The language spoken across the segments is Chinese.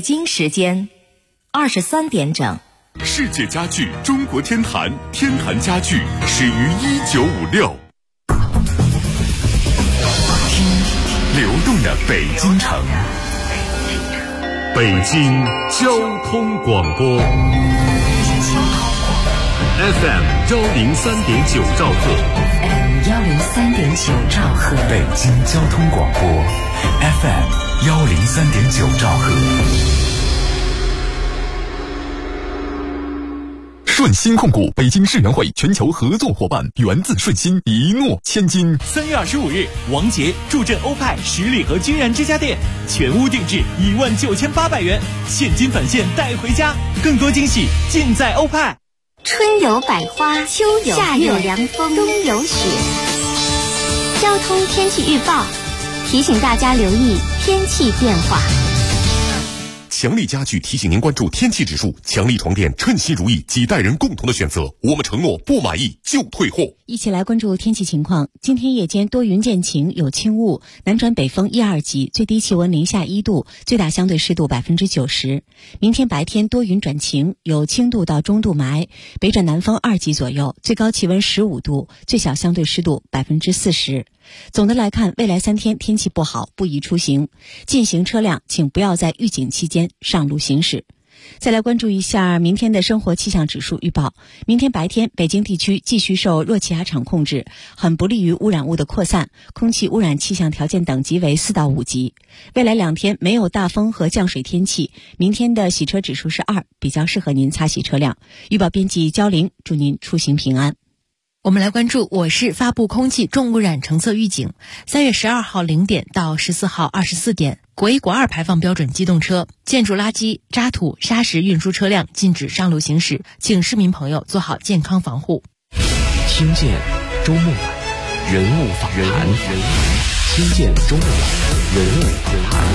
京时间23点整。 世界家具中国天坛，天坛家具始于1956。听流动的北京城，北京交通广播 FM103.9兆赫 103.9兆赫， 北京交通广播 FM103.9兆赫。顺鑫控股北京世园会全球合作伙伴，源自顺鑫，一诺千金。 3月25日，王杰助阵欧派十里河君然之家店，全屋定制19800元，现金返现带回家，更多惊喜尽在欧派。 春有百花，秋有夏有凉风，冬有雪。交通天气预报提醒大家留意天气变化。 强力家具提醒您关注天气指数，强力床垫称心如意，几代人共同的选择，我们承诺不满意就退货。 一起来关注天气情况。今天夜间多云见晴，有轻雾，南转北风1、2级，最低气温零下1度，最大相对湿度90%。明天白天多云转晴，有轻度到中度霾，北转南风2级左右，最高气温15度，最小相对湿度40%。总的来看，未来3天天气不好，不宜出行。进行车辆请不要在预警期间上路行驶。再来关注一下明天的生活气象指数预报。明天白天，北京地区继续受弱气压场控制，很不利于污染物的扩散，空气污染气象条件等级为4到5级。未来2天没有大风和降水天气，明天的洗车指数是2，比较适合您擦洗车辆。预报编辑焦玲，祝您出行平安。 我们来关注我市发布空气重污染橙色预警。3月12号0点到14号24点，国1、国2排放标准机动车、建筑垃圾、渣土、砂石运输车辆禁止上路行驶，请市民朋友做好健康防护。 听见周末晚人物访谈，听见周末晚人物访谈。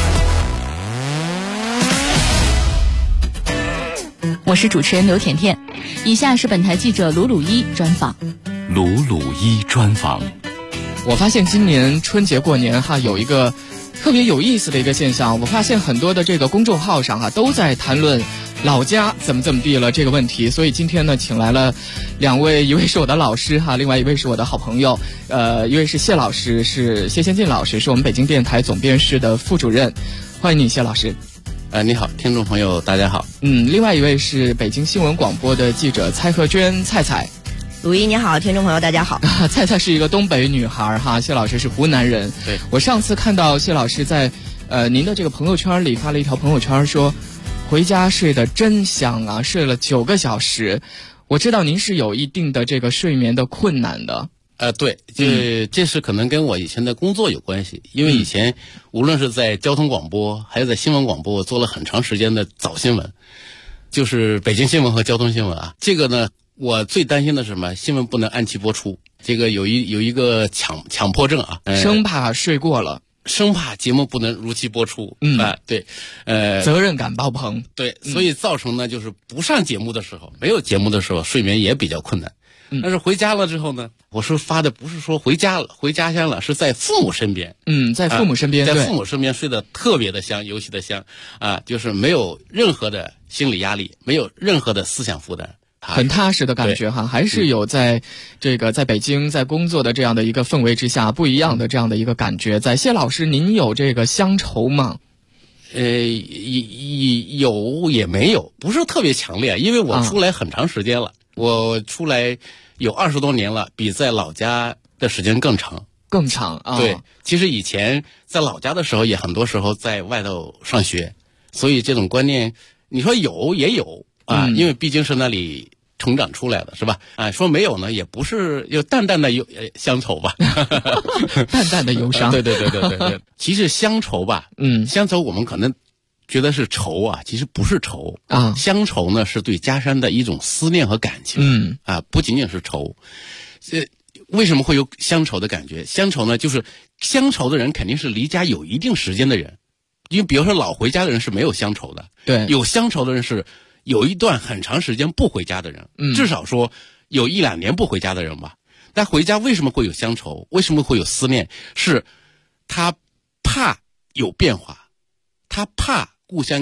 我是主持人刘甜甜，以下是本台记者卢鲁一专访。 卢鲁一专访。 我发现今年春节过年有一个特别有意思的一个现象，我发现很多的这个公众号上都在谈论老家怎么地了这个问题，所以今天呢请来了2位，一位是我的老师另外一位是我的好朋友，一位是谢老师，是谢先进老师，是我们北京电台总编室的副主任，欢迎你谢老师。 你好，听众朋友大家好。 另外一位是北京新闻广播的记者蔡鹤娟，蔡蔡。 鲁一你好，听众朋友大家好。 蔡蔡是一个东北女孩谢老师是湖南人。 对， 我上次看到谢老师在您的这个朋友圈里发了一条朋友圈，说回家睡得真香睡了9个小时。我知道您是有一定的这个睡眠的困难的。 对，这是可能跟我以前的工作有关系，因为以前无论是在交通广播还是在新闻广播，我做了很长时间的早新闻，就是北京新闻和交通新闻这个呢，我最担心的是什么？新闻不能按期播出，这个有一个强迫症生怕睡过了， 生怕节目不能如期播出。对， 责任感爆棚。 对，所以造成呢，就是不上节目的时候，没有节目的时候，睡眠也比较困难。但是回家了之后呢，我是发的不是说回家了，回家乡了，是在父母身边。 在父母身边， 在父母身边睡得特别的香，尤其的香就是没有任何的心理压力，没有任何的思想负担， 很踏实的感觉还是有在这个在北京在工作的这样的一个氛围之下不一样的这样的一个感觉。在谢老师，您有这个乡愁吗？ 有也没有，不是特别强烈，因为我出来很长时间了，我出来有20多年了，比在老家的时间更长。对，其实以前在老家的时候，也很多时候在外头上学，所以这种观念，你说有也有因为毕竟是那里成长出来的，是吧？说没有呢，也不是，有淡淡的乡愁吧， 淡淡的忧伤。 对。其实乡愁吧，乡愁我们可能觉得是愁其实不是愁乡愁呢是对家乡的一种思念和感情不仅仅是愁。为什么会有乡愁的感觉？乡愁呢，就是乡愁的人肯定是离家有一定时间的人，因为比如说老回家的人是没有乡愁的， 对， 有乡愁的人是有一段很长时间不回家的人，至少说有1、2年不回家的人吧。但回家为什么会有乡愁？为什么会有思念？是他怕有变化，他怕故乡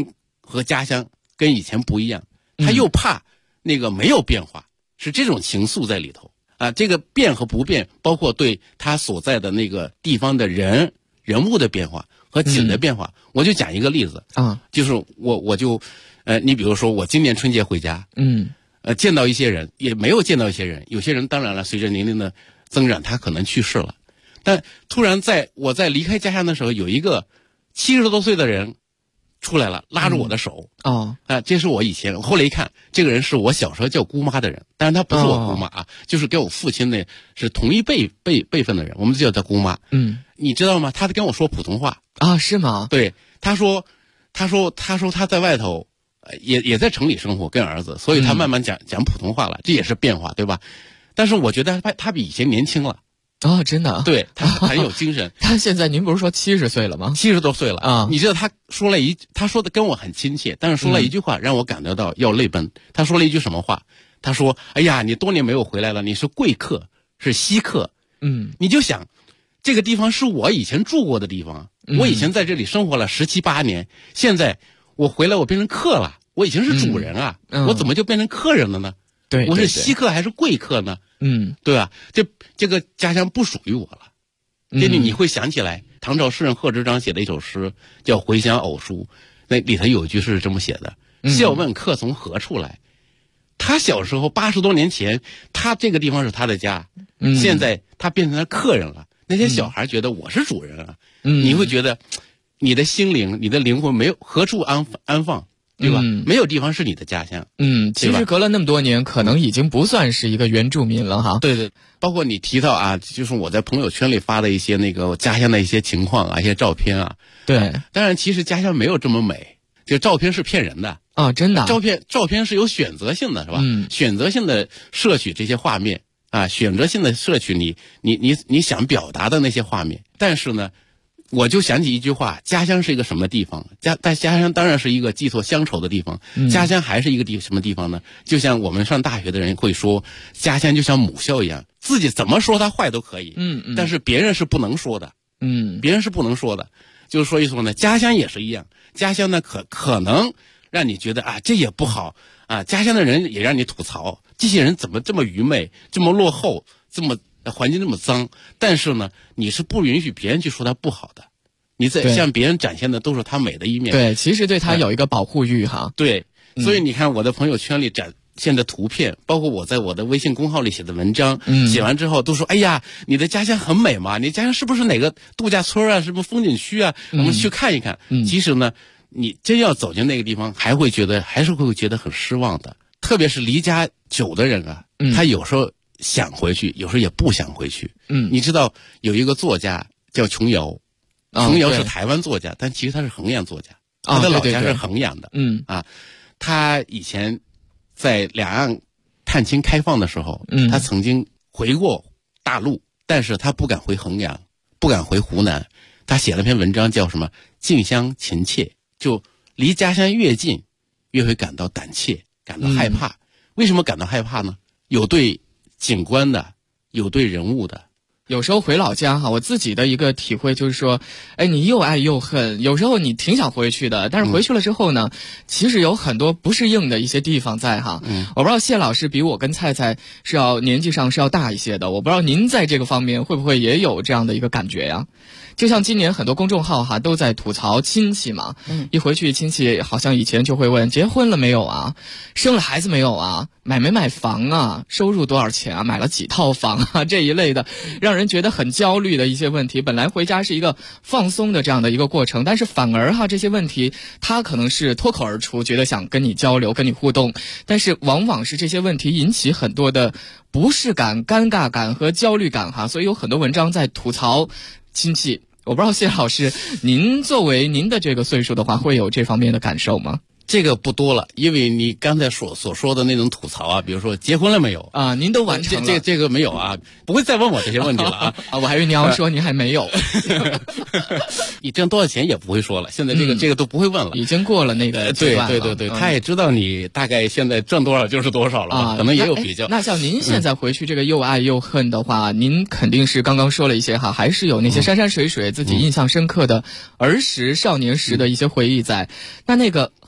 和家乡跟以前不一样，他又怕那个没有变化，是这种情愫在里头啊。这个变和不变，包括对他所在的那个地方的人物的变化和景的变化。我就讲一个例子啊，就是我就你比如说我今年春节回家，见到一些人，也没有见到一些人，有些人当然了，随着年龄的增长，他可能去世了，但突然我在离开家乡的时候，有一个70多岁的人出来了，拉着我的手。这是我以前，后来一看，这个人是我小时候叫姑妈的人，但是他不是我姑妈啊，就是跟我父亲呢是同一辈分的人，我们就叫他姑妈。你知道吗？他跟我说普通话啊？是吗？ 对，他说他在外头，也在城里生活，跟儿子，所以他慢慢讲普通话了，这也是变化，对吧？但是我觉得他比以前年轻了。 真的？ 对，他很有精神。 他现在您不是说70岁了吗 ？70多岁了啊！你知道他说的跟我很亲切，但是说了一句话让我感觉到要泪奔。他说了一句什么话？他说：“哎呀，你多年没有回来了，你是贵客，是稀客。”你就想，这个地方是我以前住过的地方，我以前在这里生活了17、18年，现在我回来，我变成客了，我已经是主人啊，我怎么就变成客人了呢？ 对， 我是稀客还是贵客呢？对吧？这个家乡不属于我了。你会想起来，唐朝诗人贺知章写的一首诗叫《回乡偶书》，那里头有一句是这么写的：笑问客从何处来。他小时候80多年前，他这个地方是他的家，现在他变成了客人了。那些小孩觉得我是主人啊，你会觉得你的心灵、你的灵魂没有何处安放。对吧？没有地方是你的家乡。 其实隔了那么多年，可能已经不算是一个原住民了哈。 对，包括你提到啊，就是我在朋友圈里发的一些那个家乡的一些情况啊，一些照片啊。 对， 当然其实家乡没有这么美，这照片是骗人的啊，真的。 照片是有选择性的，是吧？选择性的摄取这些画面啊，选择性的摄取你想表达的那些画面，但是呢。我就想起一句话：家乡是一个什么地方？但家乡当然是一个寄托乡愁的地方。家乡还是一个什么地方呢？就像我们上大学的人会说，家乡就像母校一样，自己怎么说它坏都可以。但是别人是不能说的。别人是不能说的。就是说一说呢，家乡也是一样。家乡呢可能让你觉得啊，这也不好啊。家乡的人也让你吐槽，这些人怎么这么愚昧，这么落后，这么。环境那么脏，但是呢，你是不允许别人去说他不好的，你在向别人展现的都是他美的一面。 对，其实对他有一个保护欲哈。 对，所以你看我的朋友圈里展现的图片，包括我在我的微信公号里写的文章，写完之后都说：“哎呀，你的家乡很美嘛，你家乡是不是哪个度假村啊，什么风景区啊？我们去看一看。”其实呢，你真要走进那个地方，还是会觉得很失望的。特别是离家久的人啊，他有时候。想回去，有时候也不想回去。你知道有一个作家叫琼瑶，琼瑶是台湾作家，但其实他是衡阳作家，他的老家是衡阳的。他以前在两岸探亲开放的时候，他曾经回过大陆，但是他不敢回衡阳，不敢回湖南。他写了篇文章叫什么“近乡情怯”，就离家乡越近，越会感到胆怯，感到害怕。为什么感到害怕呢？有对景观的，有对人物的。 有时候回老家哈，我自己的一个体会就是说，你又爱又恨。有时候你挺想回去的，但是回去了之后呢，其实有很多不适应的一些地方在哈。我不知道谢老师比我跟菜菜是年纪上是要大一些的，我不知道您在这个方面会不会也有这样的一个感觉呀？就像今年很多公众号哈都在吐槽亲戚嘛，一回去亲戚好像以前就会问结婚了没有啊，生了孩子没有啊，买没买房啊，收入多少钱啊，买了几套房啊，这一类的让人觉得很焦虑的一些问题。本来回家是一个放松的这样的一个过程，但是反而这些问题他可能是脱口而出，觉得想跟你交流跟你互动，但是往往是这些问题引起很多的不适感、尴尬感和焦虑感哈，所以有很多文章在吐槽亲戚。我不知道谢老师，您作为您的这个岁数的话，会有这方面的感受吗？ 这个不多了，因为你刚才所说的那种吐槽啊，比如说结婚了没有啊，您都完成了， 这个没有啊，不会再问我这些问题了啊。 我还以为你要说您还没有。 你挣多少钱也不会说了，现在这个都不会问了， 已经过了那个阶段了。 对，他也知道你大概现在挣多少就是多少了啊，可能也有比较。 那像您现在回去这个又爱又恨的话，您肯定是刚刚说了一些哈，还是有那些山山水水自己印象深刻的儿时少年时的一些回忆在。那个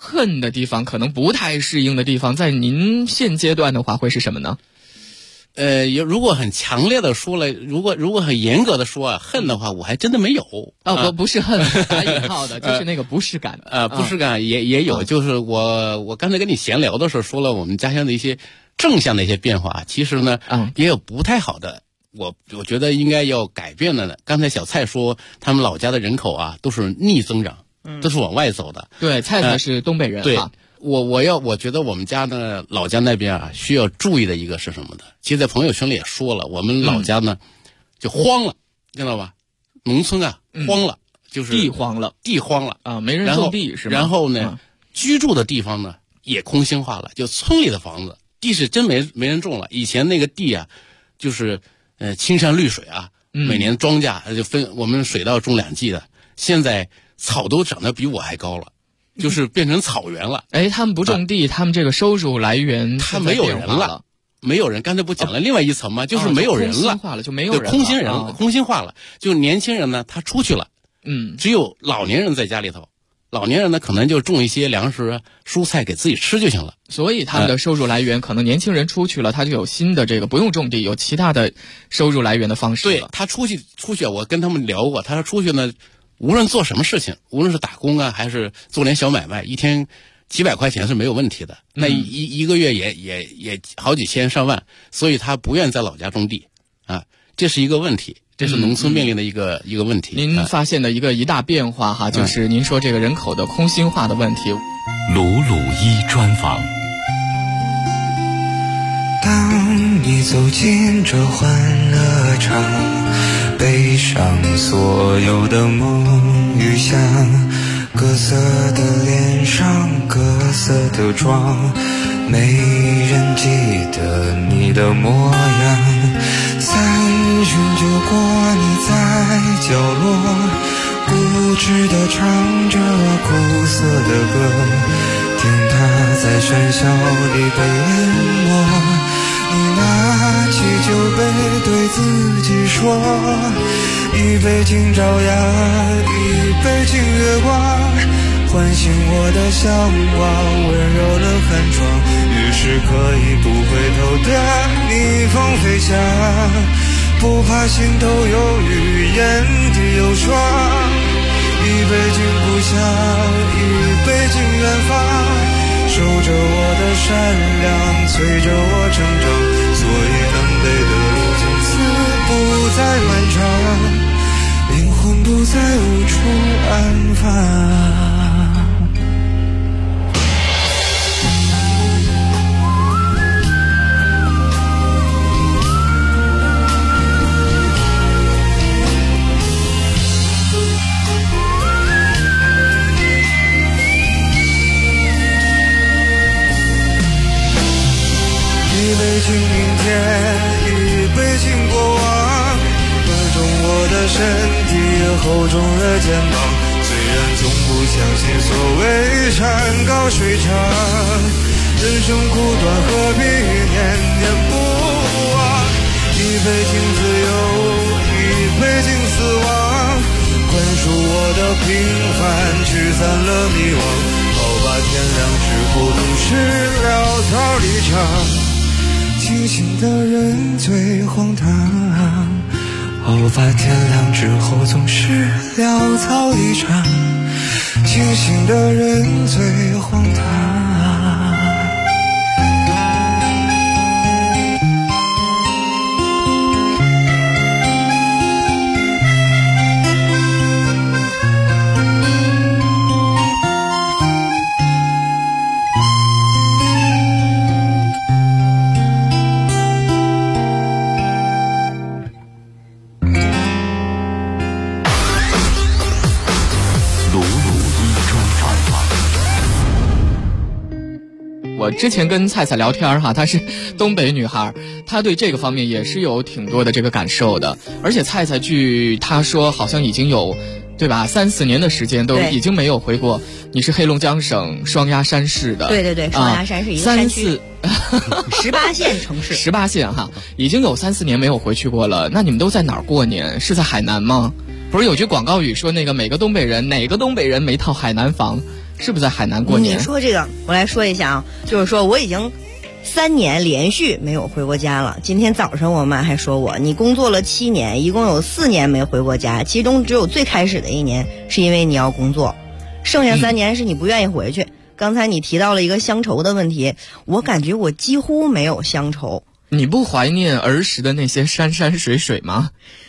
恨的地方，可能不太适应的地方，在您现阶段的话会是什么呢？ 如果很强烈的说了，如果很严格的说啊，恨的话，我还真的没有不是恨打引号的，就是那个不适感不适感也有，就是我刚才跟你闲聊的时候说了我们家乡的一些正向的一些变化，其实呢也有不太好的，我觉得应该要改变的呢。刚才小蔡说他们老家的人口啊都是逆增长，都是往外走的。 对，蔡蔡是东北人对。我觉得我们家呢，老家那边啊，需要注意的一个是什么呢？其实，在朋友圈里也说了，我们老家呢，就荒了，知道吧？农村啊，荒了，就是地荒了啊， 没人种地是吗？ 然后呢，居住的地方呢也空心化了，就村里的房子，地是真没人种了。以前那个地啊，就是青山绿水啊，每年庄稼就分我们水稻种2季的，现在草都长得比我还高了。就是变成草原了。 他们不种地，他们这个收入来源他没有人了，没有人。刚才不讲了另外一层吗？就是没有人了， 空心化了，就没有人了， 空心人了，空心化了。就年轻人呢，他出去了，只有老年人在家里头。老年人呢，可能就种一些粮食、蔬菜给自己吃就行了。 所以他们的收入来源，可能年轻人出去了，他就有新的这个不用种地，有其他的收入来源的方式了。 对，他出去，我跟他们聊过，他说出去呢。无论做什么事情，无论是打工啊，还是做点小买卖，一天几百块钱是没有问题的。那一个月也好几千上万，所以他不愿在老家种地啊，这是一个问题，这是农村面临的一个问题。 您发现的一大变化哈，就是您说这个人口的空心化的问题。 鲁鲁一专访。当你走进这欢乐场，背上所有的梦与想，各色的脸上各色的妆，没人记得你的模样。3巡就过，你在角落固执地唱着苦涩的歌，听它在喧嚣里被淹没。你拿起酒杯对自己说，一杯敬朝阳，一杯敬月光，唤醒我的向往，温柔的寒窗，于是可以不回头的逆风飞翔，不怕心头有雨，眼底有霜。一杯敬故乡，一杯敬远方，守着我的善良，催着我成长，所以南北的路从此不再漫长，灵魂不再无处安放。一杯敬明天，一杯敬过往，笨重我的身体，厚重的肩膀，虽然从不相信所谓山高水长，人生苦短何必念念不忘。一杯敬自由，一杯敬死亡，宽恕我的平凡，驱散了迷惘，好吧天亮之后总是潦草离场，清醒的人最荒唐，好吧天亮之后总是潦草离场，清醒的人最荒唐。 我之前跟蔡蔡聊天哈，她是东北女孩，她对这个方面也是有挺多的这个感受的。而且蔡蔡据她说，好像已经有，对吧？3-4年的时间都已经没有回过。你是黑龙江省双鸭山市的， 对，双鸭山是一个山区，18线城市 ，18线哈，已经有3-4年没有回去过了。那你们都在哪儿过年？是在海南吗？不是有句广告语说那个每个东北人哪个东北人没套海南房？ 是不是在海南过年？ 你说这个，我来说一下啊，就是说我已经3年连续没有回过家了。今天早上我妈还说我，你工作了7年，一共有4年没回过家，其中只有最开始的1年是因为你要工作，剩下3年是你不愿意回去。刚才你提到了一个乡愁的问题，我感觉我几乎没有乡愁。 你不怀念儿时的那些山山水水吗？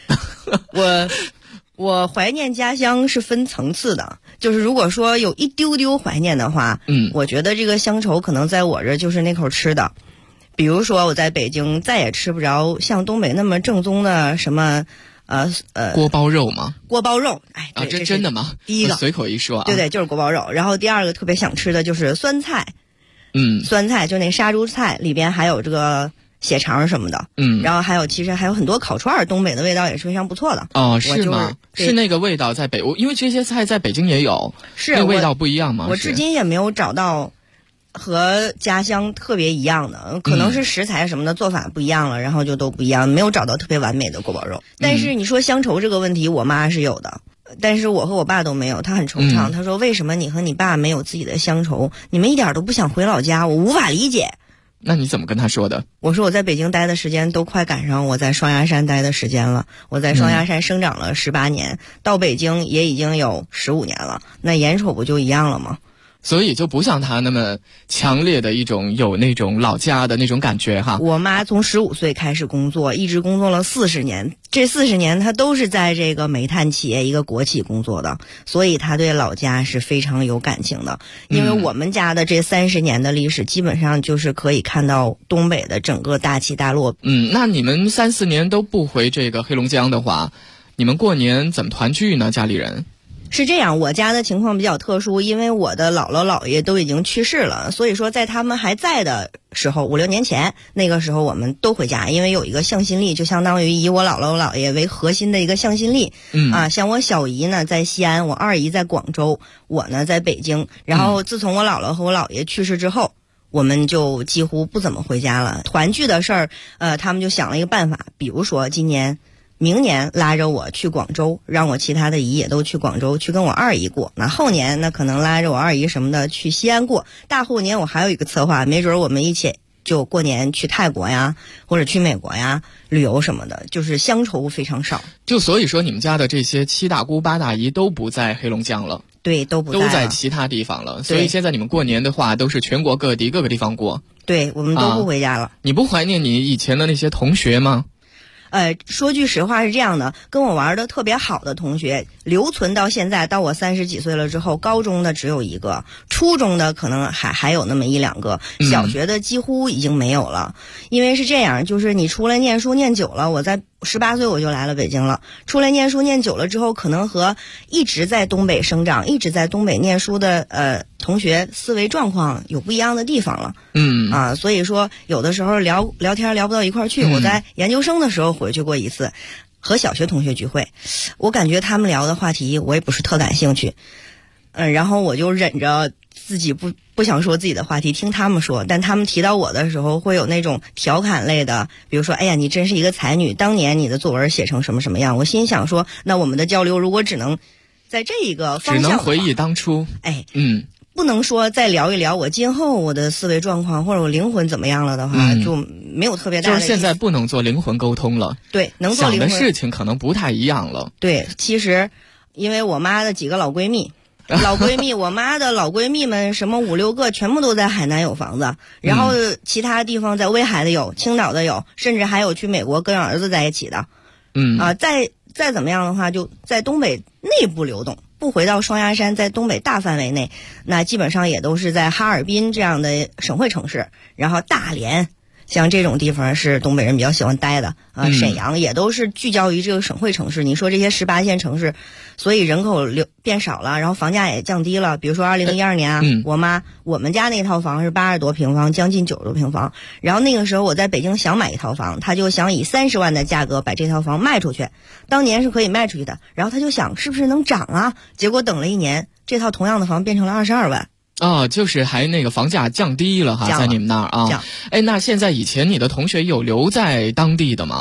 我怀念家乡是分层次的，就是如果说有一丢丢怀念的话，我觉得这个乡愁可能在我这就是那口吃的。比如说我在北京再也吃不着像东北那么正宗的什么锅包肉吗？ 锅包肉，哎， 啊，这真的吗？ 第一个随口一说啊， 对，就是锅包肉。然后第二个特别想吃的就是酸菜，酸菜就那杀猪菜里边还有这个血肠什么的，然后其实还有很多烤串，东北的味道也是非常不错的。 哦，是吗？是那个味道在因为这些菜在北京也有， 是那味道不一样吗？ 我至今也没有找到和家乡特别一样的，可能是食材什么的做法不一样了，然后就都不一样，没有找到特别完美的锅包肉。但是你说乡愁这个问题，我妈是有的，但是我和我爸都没有。他很惆怅，他说为什么你和你爸没有自己的乡愁，你们一点都不想回老家，我无法理解。 那你怎么跟他说的？ 我说我在北京待的时间都快赶上我在双鸭山待的时间了，我在双鸭山生长了18年，到北京也已经有15年了，那眼瞅不就一样了吗？ 所以就不像他那么强烈的有那种老家的那种感觉哈。 我妈从15岁开始工作，一直工作了40年，这40年她都是在这个煤炭企业一个国企工作的，所以她对老家是非常有感情的。因为我们家的这30年的历史，基本上就是可以看到东北的整个大起大落。 那你们3、4年都不回这个黑龙江的话，你们过年怎么团聚呢？家里人？ 是这样，我家的情况比较特殊，因为我的姥姥姥爷都已经去世了，所以说在他们还在的时候，5、6年前那个时候我们都回家，因为有一个向心力，就相当于以我姥姥姥爷为核心的一个向心力。像我小姨呢在西安，我二姨在广州，我呢在北京。然后自从我姥姥和我姥爷去世之后，我们就几乎不怎么回家了。团聚的事儿，他们就想了一个办法，比如说明年拉着我去广州，让我其他的姨也都去广州去跟我二姨过。那后年那可能拉着我二姨什么的去西安过。大后年我还有一个策划，没准我们一起就过年去泰国呀，或者去美国呀旅游什么的，就是乡愁非常少。 就所以说你们家的这些7大姑8大姨都不在黑龙江了。 对，都在其他地方了。所以现在你们过年的话都是全国各地各个地方过。 对，我们都不回家了。 你不怀念你以前的那些同学吗？ 说句实话是这样的，跟我玩的特别好的同学留存到现在，到我30几岁了之后，高中的只有1个，初中的可能还有那么1、2个，小学的几乎已经没有了。因为是这样，就是你出来念书念久了，我在18岁我就来了北京了，出来念书念久了之后，可能和一直在东北生长、一直在东北念书的同学思维状况有不一样的地方了。所以说有的时候聊天聊不到一块儿去。我在研究生的时候回去过一次，和小学同学聚会，我感觉他们聊的话题我也不是特感兴趣，然后我就忍着自己不想说自己的话题，听他们说。但他们提到我的时候，会有那种调侃类的，比如说哎呀你真是一个才女，当年你的作文写成什么什么样。我心想说，那我们的交流如果只能在这一个方向， 只能回忆当初， 不能说再聊一聊我今后我的思维状况或者我灵魂怎么样了的话，就没有特别大的意思。 就是现在不能做灵魂沟通了。 对，能做灵魂想的事情可能不太一样了。 对，其实因为我妈的几个老闺蜜，我妈的老闺蜜们什么5、6个全部都在海南有房子，然后其他地方在威海的有，青岛的有，甚至还有去美国跟儿子在一起的。再怎么样的话，就在东北内部流动，不回到双鸭山，在东北大范围内，那基本上也都是在哈尔滨这样的省会城市，然后大连，像这种地方是东北人比较喜欢待的沈阳也都是聚焦于这个省会城市。你说这些18线城市，所以人口变少了，然后房价也降低了。比如说2012年我们家那套房是80多平方，将近90多平方。然后那个时候我在北京想买一套房，他就想以30万的价格把这套房卖出去，当年是可以卖出去的。然后他就想是不是能涨啊？结果等了1年，这套同样的房变成了22万。 就是还那个房价降低了哈，在你们那儿啊。那现在以前你的同学有留在当地的吗？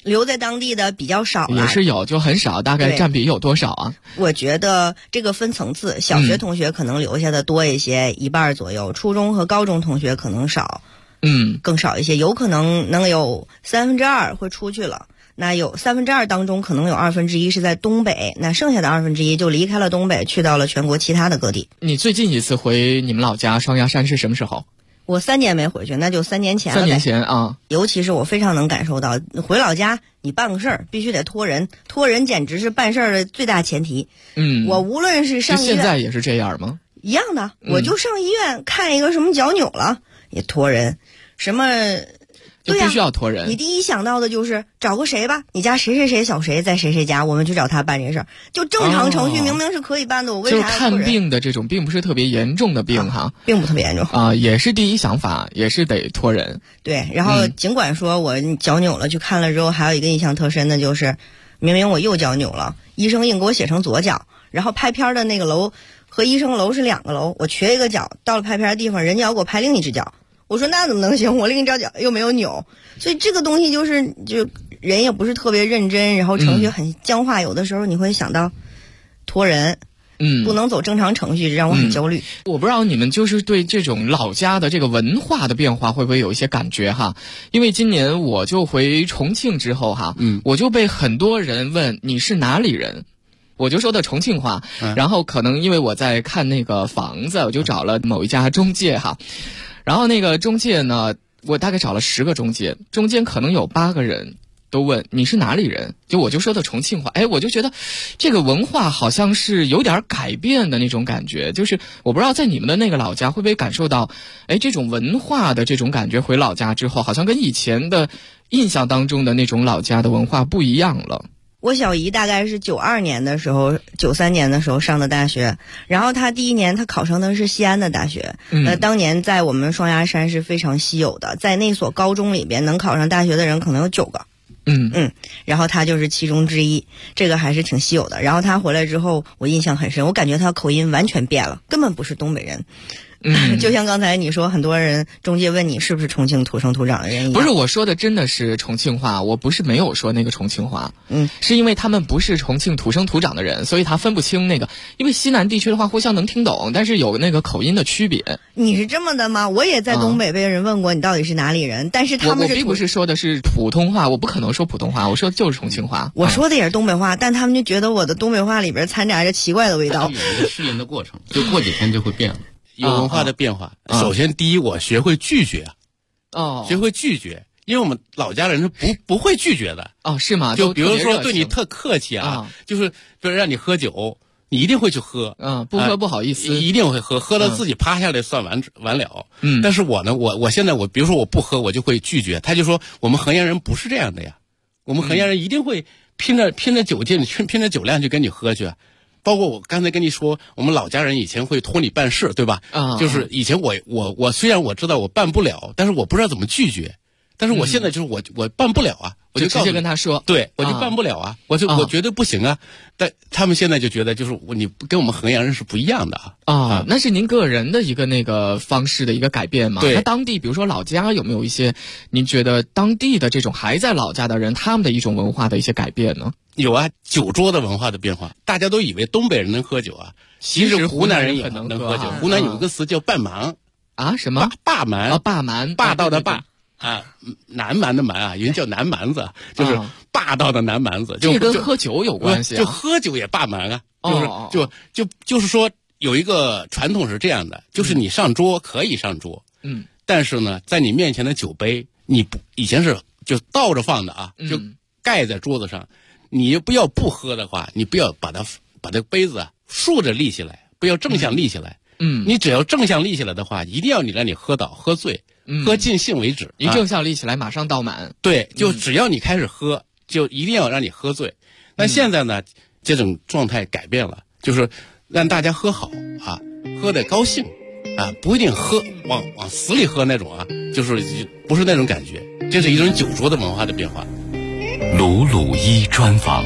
留在当地的比较少了， 也是有，就很少，大概占比有多少啊？ 我觉得这个分层次，小学同学可能留下的多一些，一半左右；初中和高中同学可能少，更少一些，有可能能有2/3会出去了。那有2/3当中，可能有1/2是在东北，那剩下的1/2就离开了东北，去到了全国其他的各地。 你最近一次回你们老家双鸭山是什么时候？ 我3年没回去，那就3年前了。 3年前啊， 尤其是我非常能感受到，回老家你办个事儿必须得托人，托人简直是办事儿的最大前提。我无论是上医院， 现在也是这样吗？ 一样的，我就上医院看一个什么脚扭了，也托人，什么。 就必须要托人， 你第一想到的就是找个谁吧，你家谁谁谁小谁在谁谁家，我们去找他办这事儿，就正常程序明明是可以办的，我为啥要托人？ 就是看病的这种并不是特别严重的病哈， 并不特别严重啊，也是第一想法，也是得托人。 对，然后尽管说我脚扭了，去看了之后，还有一个印象特深的就是，明明我右脚扭了，医生硬给我写成左脚，然后拍片的那个楼和医生楼是2个楼，我瘸一个脚，到了拍片的地方，人家要给我拍另一只脚。我说那怎么能行？我另一只脚又没有扭，所以这个东西就人也不是特别认真，然后程序很僵化，有的时候你会想到托人，不能走正常程序，让我很焦虑。 我不知道你们就是对这种老家的这个文化的变化会不会有一些感觉哈？因为今年我就回重庆之后哈，我就被很多人问你是哪里人。我就说的重庆话，然后可能因为我在看那个房子，我就找了某一家中介哈。然后那个中介呢，我大概找了10个中介，中间可能有8个人都问你是哪里人，我就说的重庆话，我就觉得这个文化好像是有点改变的那种感觉，就是我不知道在你们的那个老家会不会感受到，这种文化的这种感觉，回老家之后好像跟以前的印象当中的那种老家的文化不一样了。 我小姨大概是92年的时候，93年的时候上的大学，然后她第1年她考上的是西安的大学。当年在我们双鸭山是非常稀有的，在那所高中里边能考上大学的人可能有9个。然后她就是其中之一，这个还是挺稀有的。然后她回来之后，我印象很深，我感觉她口音完全变了，根本不是东北人。就像刚才你说，很多人中介问你是不是重庆土生土长的人一样。 不是，我说的真的是重庆话，我不是没有说那个重庆话。是因为他们不是重庆土生土长的人，所以他分不清那个。因为西南地区的话互相能听懂，但是有那个口音的区别。 你是这么的吗？我也在东北被人问过你到底是哪里人，但是他们我并不是说的是普通话，我不可能说普通话，我说的就是重庆话。 我说的也是东北话，但他们就觉得我的东北话里边掺杂着奇怪的味道。 有一个适应的过程，就过几天就会变了。有文化的变化，首先第一，我学会拒绝，学会拒绝，因为我们老家人是不会拒绝的。 是吗？ 就比如说对你特客气就是比如让你喝酒，你一定会去喝， 不喝不好意思， 一定会喝，喝了自己趴下来算完了。但是我呢，我现在比如说我不喝，我就会拒绝。他就说我们衡阳人不是这样的呀，我们衡阳人一定会拼着酒劲，拼着酒量去跟你喝去。包括我刚才跟你说，我们老家人以前会托你办事，对吧？就是以前我虽然我知道我办不了，但是我不知道怎么拒绝。但是我现在就是我办不了啊，我就直接跟他说， 对，我就办不了啊，我绝对不行啊。但他们现在就觉得就是你跟我们衡阳人是不一样的那是您个人的一个那个方式的一个改变嘛？ 对。 那当地比如说老家有没有一些您觉得当地的这种还在老家的人他们的一种文化的一些改变呢？ 有啊，酒桌的文化的变化。大家都以为东北人能喝酒啊，其实湖南人也能喝酒。湖南有一个词叫半蛮什么霸蛮霸蛮， 霸道的霸南蛮的蛮啊，有人叫南蛮子，就是霸道的南蛮子。 这跟喝酒有关系就喝酒也霸蛮就是说有一个传统是这样的，就是你上桌可以上桌，但是呢，在你面前的酒杯，你以前是就倒着放的就盖在桌子上。你不要不喝的话，你不要把这杯子竖着立起来，不要正向立起来。你只要正向立起来的话，一定要让你喝倒喝醉，喝尽兴为止。 一正向立起来，马上倒满。 对，就只要你开始喝，就一定要让你喝醉。那现在呢，这种状态改变了，就是让大家喝好喝得高兴不一定喝往死里喝那种就是不是那种感觉。这是一种酒桌的文化的变化。 鲁鲁一专访。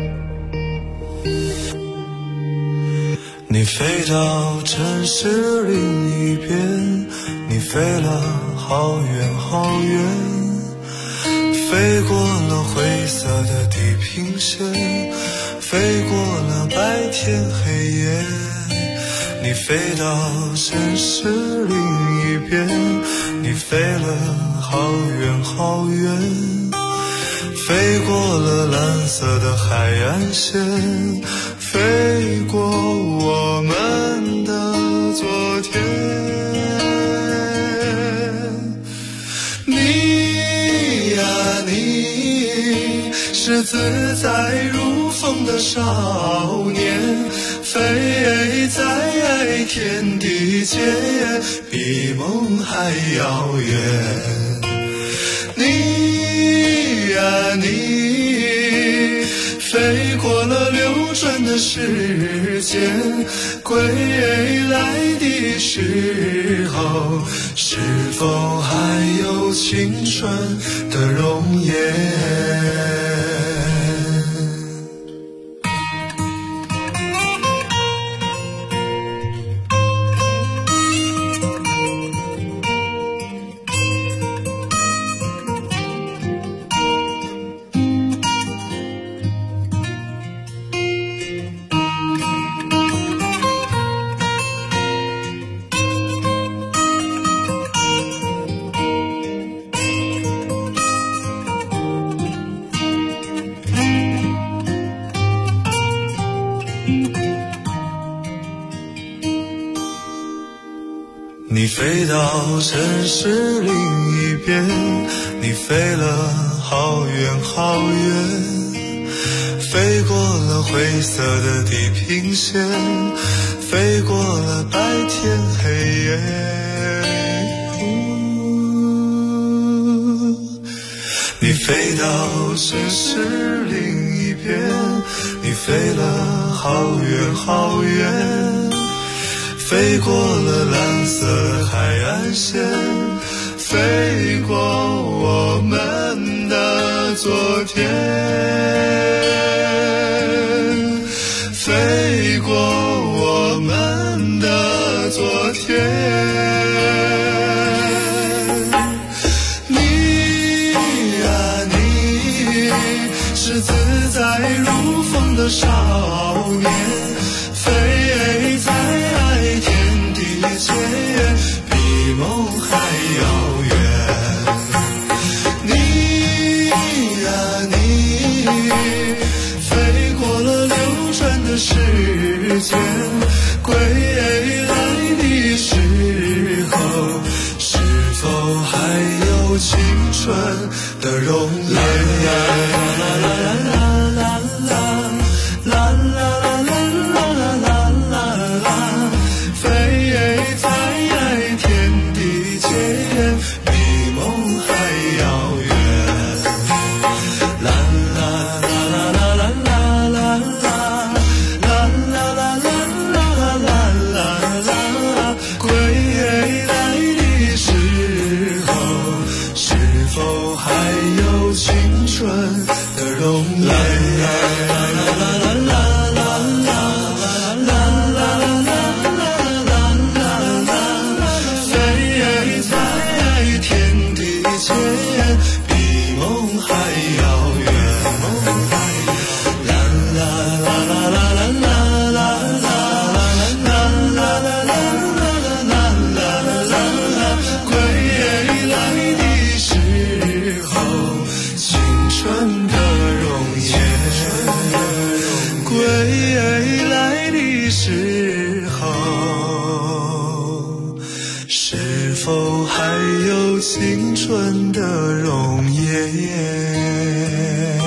你飞到城市另一边，你飞了好远好远， 飞过了灰色的地平线，飞过了白天黑夜，你飞到城市另一边，你飞了好远好远，飞过了蓝色的海岸线，飞过我们的昨天。你呀你，是自在如风的少年，飞在天地间，比梦还遥远。你呀你，飞过了流转的时间，归来的时候，是否还有青春的容颜？你飞到城市另一边，你飞了好远好远，飞过了灰色的地平线，飞过了白天黑夜。你飞到城市另一边，你飞了好远好远，飞过了蓝色海岸线，飞过我们的昨天，飞过我们的昨天。你呀你，是自在如风的少年，飞在天地间，比梦还遥远。你呀你，飞过了流转的时间，归来的时候，是否还有青春的容颜？青春的容颜。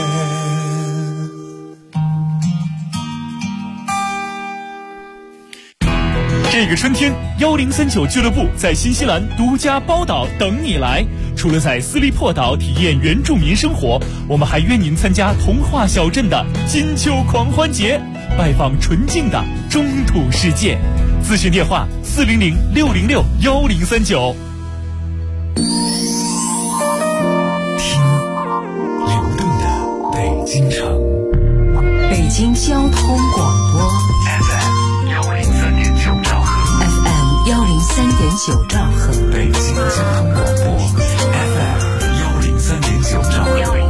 这个春天，1039俱乐部在新西兰独家包岛等你来。除了在斯利珀岛体验原住民生活，我们还约您参加童话小镇的金秋狂欢节，拜访纯净的中土世界。咨询电话400-606-1039。 京城，北京交通广播 FM 103.9兆赫 FM 103.9兆赫，北京交通广播 FM 103.9兆赫。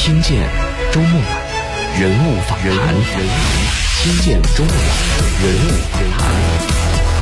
听见周梦兰人物访谈，听见周梦兰人物访谈。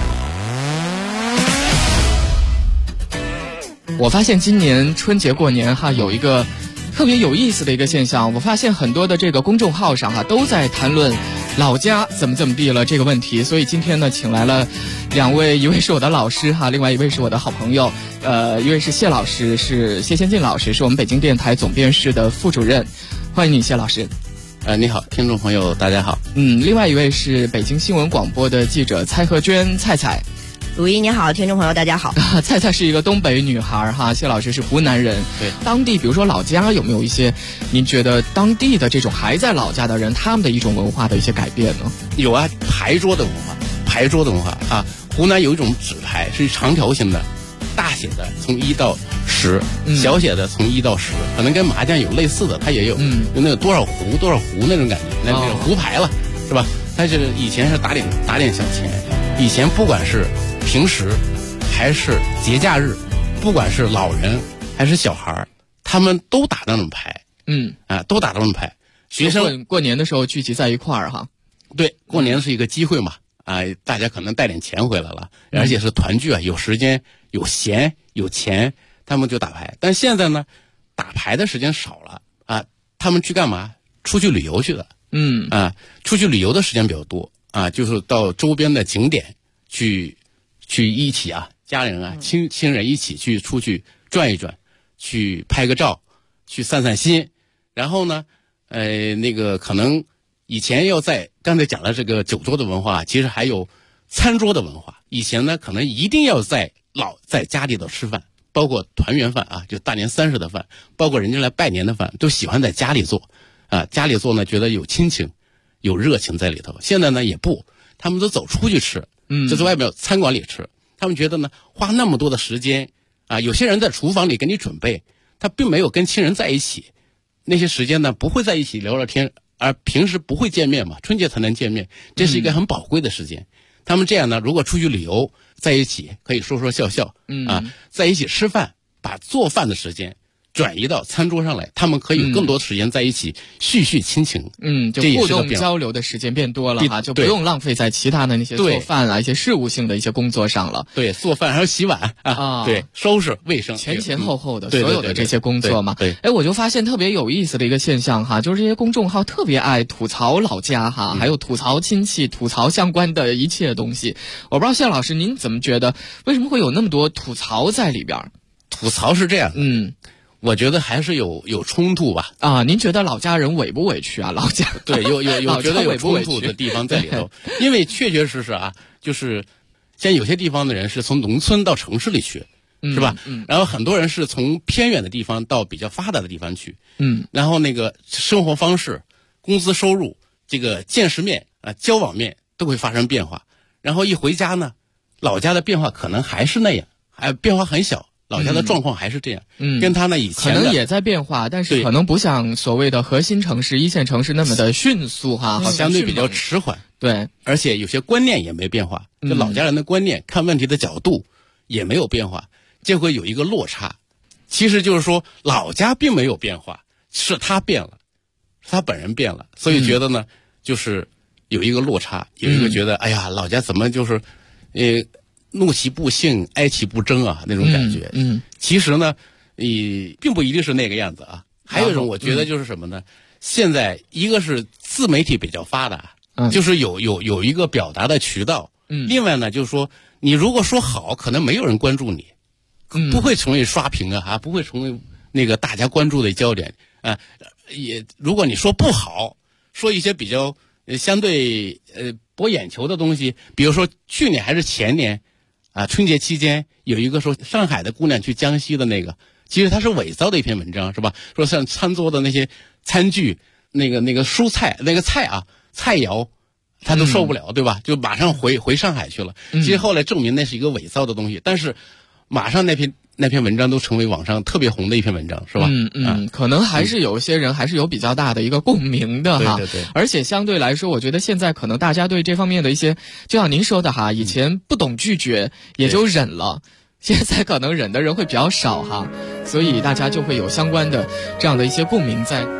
我发现今年春节过年有一个特别有意思的一个现象，我发现很多的这个公众号上都在谈论老家怎么地了这个问题，所以今天呢请来了两位，一位是我的老师另外一位是我的好朋友，一位是谢老师，是谢先进老师，是我们北京电台总编室的副主任，欢迎你谢老师。 你好，听众朋友大家好。 另外一位是北京新闻广播的记者蔡鹤娟，蔡蔡。 鲁一你好，听众朋友大家好。 蔡蔡是一个东北女孩谢老师是湖南人。 对， 当地比如说老家有没有一些您觉得当地的这种还在老家的人他们的一种文化的一些改变呢？ 有啊，牌桌的文化啊，湖南有一种纸牌是长条形的，大写的从1到10，小写的从1到10，可能跟麻将有类似的，它也有有那个多少胡那种感觉，那个胡牌了是吧？它是以前是打点小钱，以前不管是平时还是节假日，不管是老人还是小孩，他们都打那种牌。都打那种牌。学生过年的时候聚集在一块儿对，过年是一个机会嘛大家可能带点钱回来了，而且是团聚有时间有闲有钱，他们就打牌。但现在呢，打牌的时间少了他们去干嘛？出去旅游去了。出去旅游的时间比较多就是到周边的景点去一起家人亲人一起去出去转一转，去拍个照，去散散心。然后呢那个可能以前要在刚才讲了这个酒桌的文化，其实还有餐桌的文化。以前呢可能一定要在家里头吃饭，包括团圆饭就大年30的饭，包括人家来拜年的饭，都喜欢在家里做家里做呢觉得有亲情有热情在里头。现在呢也不，他们都走出去吃，就在外面餐馆里吃。他们觉得呢花那么多的时间有些人在厨房里给你准备，他并没有跟亲人在一起，那些时间呢不会在一起聊聊天，而平时不会见面嘛，春节才能见面，这是一个很宝贵的时间。他们这样呢，如果出去旅游在一起可以说说笑笑在一起吃饭，把做饭的时间转移到餐桌上来，他们可以有更多的时间在一起叙亲情。 就互动交流的时间变多了就不用浪费在其他的那些做饭一些事务性的一些工作上了。 对，做饭还有洗碗对，收拾卫生， 前后的所有的这些工作嘛。我就发现特别有意思的一个现象就是这些公众号特别爱吐槽老家还有吐槽亲戚，吐槽相关的一切东西。我不知道谢老师您怎么觉得，为什么会有那么多吐槽在里边？ 吐槽是这样我觉得还是有冲突吧。 您觉得老家人委不委屈老家对，有觉得有冲突的地方在里头。因为确确实实就是像有些地方的人是从农村到城市里去，是吧？然后很多人是从偏远的地方到比较发达的地方去。然后那个生活方式、工资收入、这个见识面交往面都会发生变化。然后一回家呢，老家的变化可能还是那样，变化很小。老家的状况还是这样，跟他呢以前可能也在变化，但是可能不像所谓的核心城市、一线城市那么的迅速相对比较迟缓。 对， 而且有些观念也没变化，就老家人的观念、看问题的角度也没有变化，这会有一个落差。其实就是说，老家并没有变化，是他变了，是他本人变了，所以觉得呢，就是有一个落差，有一个觉得，哎呀，老家怎么就是怒其不幸，哀其不争那种感觉。其实呢，并不一定是那个样子还有一种，我觉得就是什么呢？现在一个是自媒体比较发达，就是有一个表达的渠道。另外呢，就是说你如果说好，可能没有人关注你，不会成为刷屏不会成为那个大家关注的焦点也如果你说不好，说一些比较相对博眼球的东西，比如说去年还是前年。春节期间有一个说上海的姑娘去江西的那个，其实它是伪造的一篇文章，是吧？说像餐桌的那些餐具，那个蔬菜那个菜菜肴，他都受不了，对吧？就马上回上海去了。其实后来证明那是一个伪造的东西，但是马上那篇文章都成为网上特别红的一篇文章，是吧？ 可能还是有一些人还是有比较大的一个共鸣的对。 而且相对来说，我觉得现在可能大家对这方面的一些，就像您说的以前不懂拒绝也就忍了，现在可能忍的人会比较少所以大家就会有相关的这样的一些共鸣在。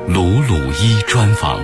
鲁鲁一专访。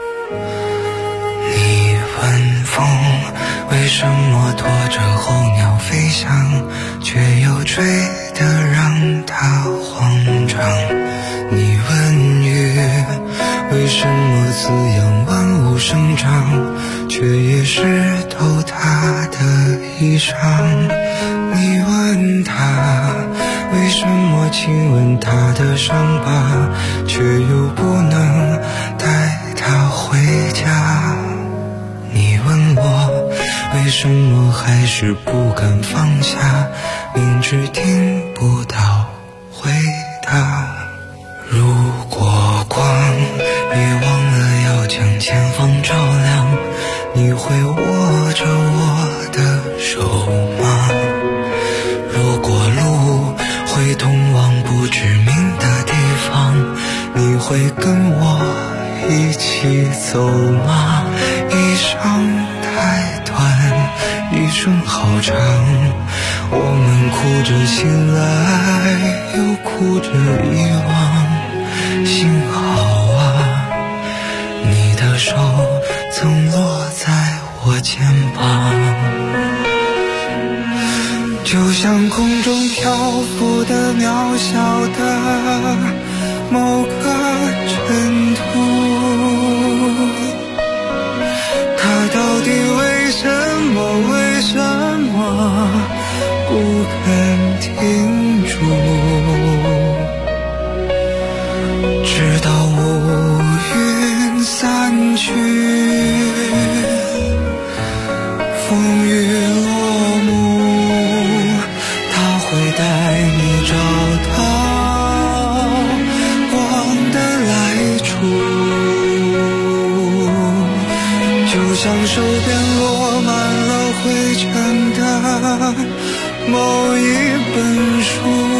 你问风为什么拖着候鸟飞翔，却又追得让它慌张？你问雨为什么滋养万物生长，却也湿透它的衣裳？你问他为什么亲吻他的伤疤，却又不能带他回家？你问我为什么还是不敢放下，明知听不到回答。如果光别忘了要将前方照亮，你会握着我的手吗？如果路会通往不知名的地方，你会跟我一起走吗？一生太短，一生好长，我们哭着醒来，又哭着遗忘。幸好啊，你的手曾落在我肩膀，就像空中漂浮的渺小的某个尘土，它到底为什么不肯停住？直到乌云散去，风雨落幕，它会带你找到光的来处，就像手边落满了灰尘的某一本书，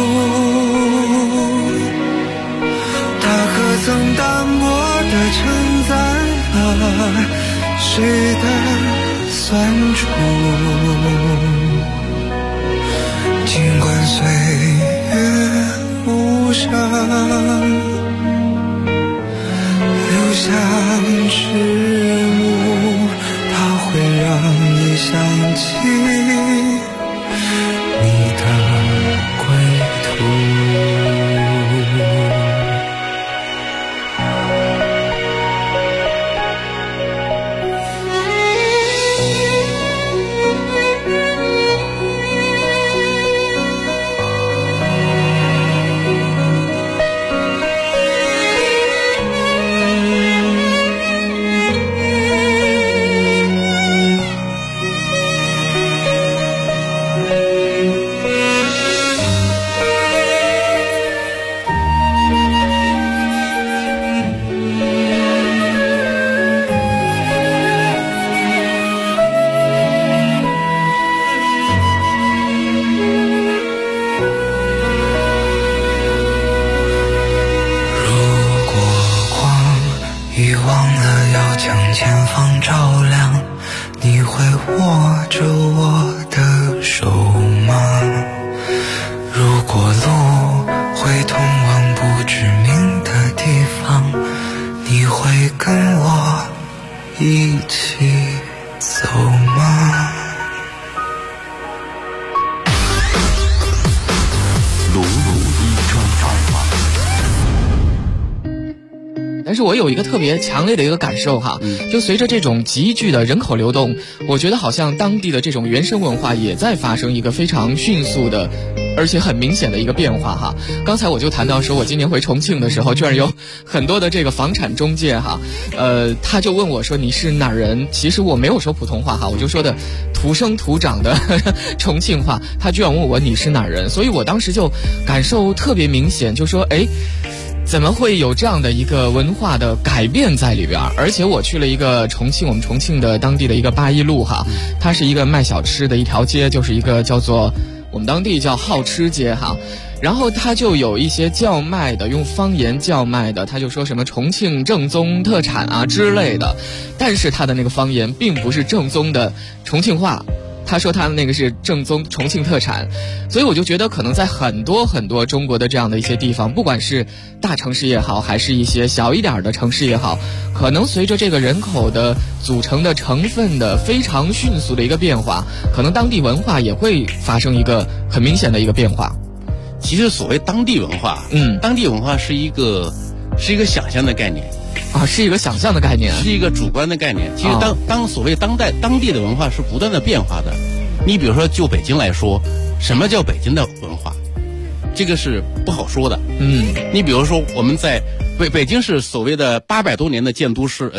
它可曾淡薄地承载了谁的酸楚？尽管岁月无声，留下迟暮，它会让你想起你的归途。一起走吗？ 鲁鲁一专访。 但是我有一个特别强烈的一个感受哈，就随着这种急剧的人口流动，我觉得好像当地的这种原生文化也在发生一个非常迅速的而且很明显的一个变化哈。刚才我就谈到说，我今年回重庆的时候，居然有很多的这个房产中介哈，他就问我说你是哪儿人？其实我没有说普通话哈，我就说的土生土长的重庆话，他居然问我你是哪儿人？所以我当时就感受特别明显，就说哎，怎么会有这样的一个文化的改变在里边？而且我去了一个重庆，我们重庆的当地的一个八一路哈，它是一个卖小吃的一条街，就是一个叫做我们当地叫好吃街哈。然后它就有一些叫卖的，用方言叫卖的，他就说什么重庆正宗特产啊之类的，但是他的那个方言并不是正宗的重庆话， 他说他那个是正宗重庆特产，所以我就觉得可能在很多很多中国的这样的一些地方，不管是大城市也好，还是一些小一点的城市也好，可能随着这个人口的组成的成分的非常迅速的一个变化，可能当地文化也会发生一个很明显的一个变化。 其实所谓当地文化，当地文化是一个想象的概念。 是一个想象的概念， 是一个主观的概念。其实所谓当地的文化是不断的变化的。你比如说就北京来说，什么叫北京的文化？这个是不好说的。你比如说我们在北京是所谓的800多年的建都史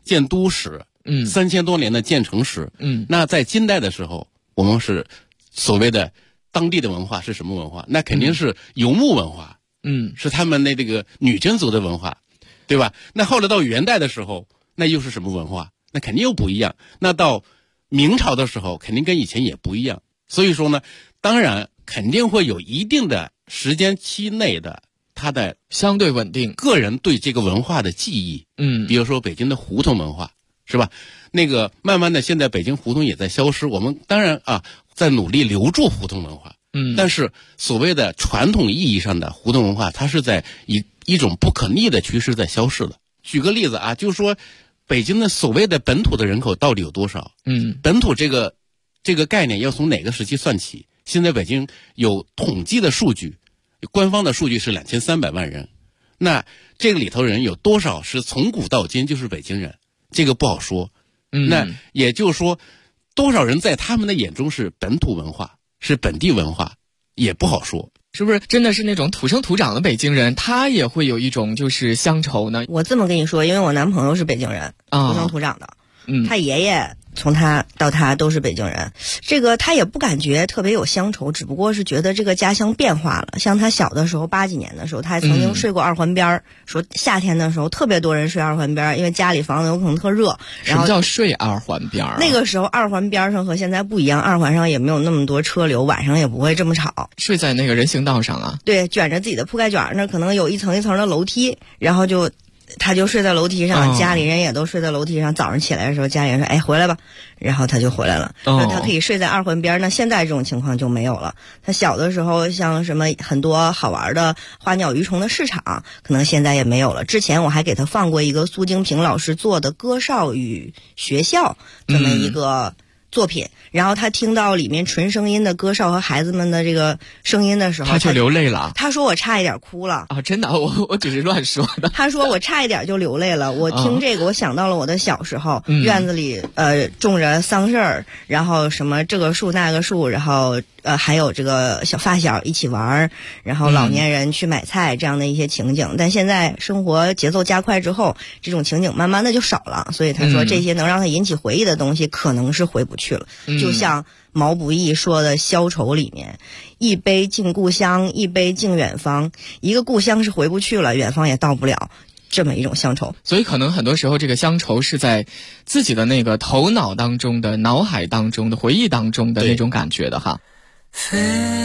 ，3000多年的建城史。那在近代的时候，我们是所谓的当地的文化是什么文化？那肯定是游牧文化。是他们的这个女真族的文化。对吧？那后来到元代的时候，那又是什么文化？那肯定又不一样。那到明朝的时候，肯定跟以前也不一样。所以说呢，当然肯定会有一定的时间期内的它的相对稳定， 个人对这个文化的记忆。比如说北京的胡同文化，是吧？那个慢慢的，现在北京胡同也在消失。我们当然在努力留住胡同文化。但是所谓的传统意义上的胡同文化，它是在一种不可逆的趋势在消逝的。举个例子就是说北京的所谓的本土的人口到底有多少？本土这个概念要从哪个时期算起？现在北京有统计的数据，官方的数据是2300万人。那这个里头人有多少是从古到今就是北京人？这个不好说。那也就是说，多少人在他们的眼中是本土文化，是本地文化，也不好说。 是不是真的是那种土生土长的北京人，他也会有一种就是乡愁呢？ 我这么跟你说，因为我男朋友是北京人，土生土长的，他爷爷从他到他都是北京人，这个他也不感觉特别有乡愁，只不过是觉得这个家乡变化了。像他小的时候80几年的时候，他还曾经睡过二环边说夏天的时候特别多人睡二环边，因为家里房子有可能特热。 什么叫睡二环边那个时候二环边上和现在不一样，二环上也没有那么多车流，晚上也不会这么吵。 睡在那个人行道上啊？ 对，卷着自己的铺盖卷，那可能有一层一层的楼梯，然后他就睡在楼梯上，家里人也都睡在楼梯上。早上起来的时候，家里人说：“哎，回来吧。”然后他就回来了。他可以睡在二环边。那现在这种情况就没有了。他小的时候，像什么很多好玩的花鸟鱼虫的市场，可能现在也没有了。之前我还给他放过一个苏京平老师做的歌少与学校这么一个作品，然后他听到里面纯声音的歌少和孩子们的这个声音的时候， 他就流泪了。 他说我差一点哭了真的，我只是乱说的。 他说我差一点就流泪了。我听这个，我想到了我的小时候，院子里种着桑葚儿，然后什么这个树那个树，然后还有这个小发小一起玩，然后老年人去买菜这样的一些情景。但现在生活节奏加快之后，这种情景慢慢的就少了。所以他说这些能让他引起回忆的东西，可能是回不去了。就像毛不易说的《消愁》里面，一杯敬故乡，一杯敬远方。一个故乡是回不去了，远方也到不了，这么一种乡愁。 所以可能很多时候这个乡愁是在自己的那个头脑当中的、脑海当中的、回忆当中的那种感觉的哈。 飞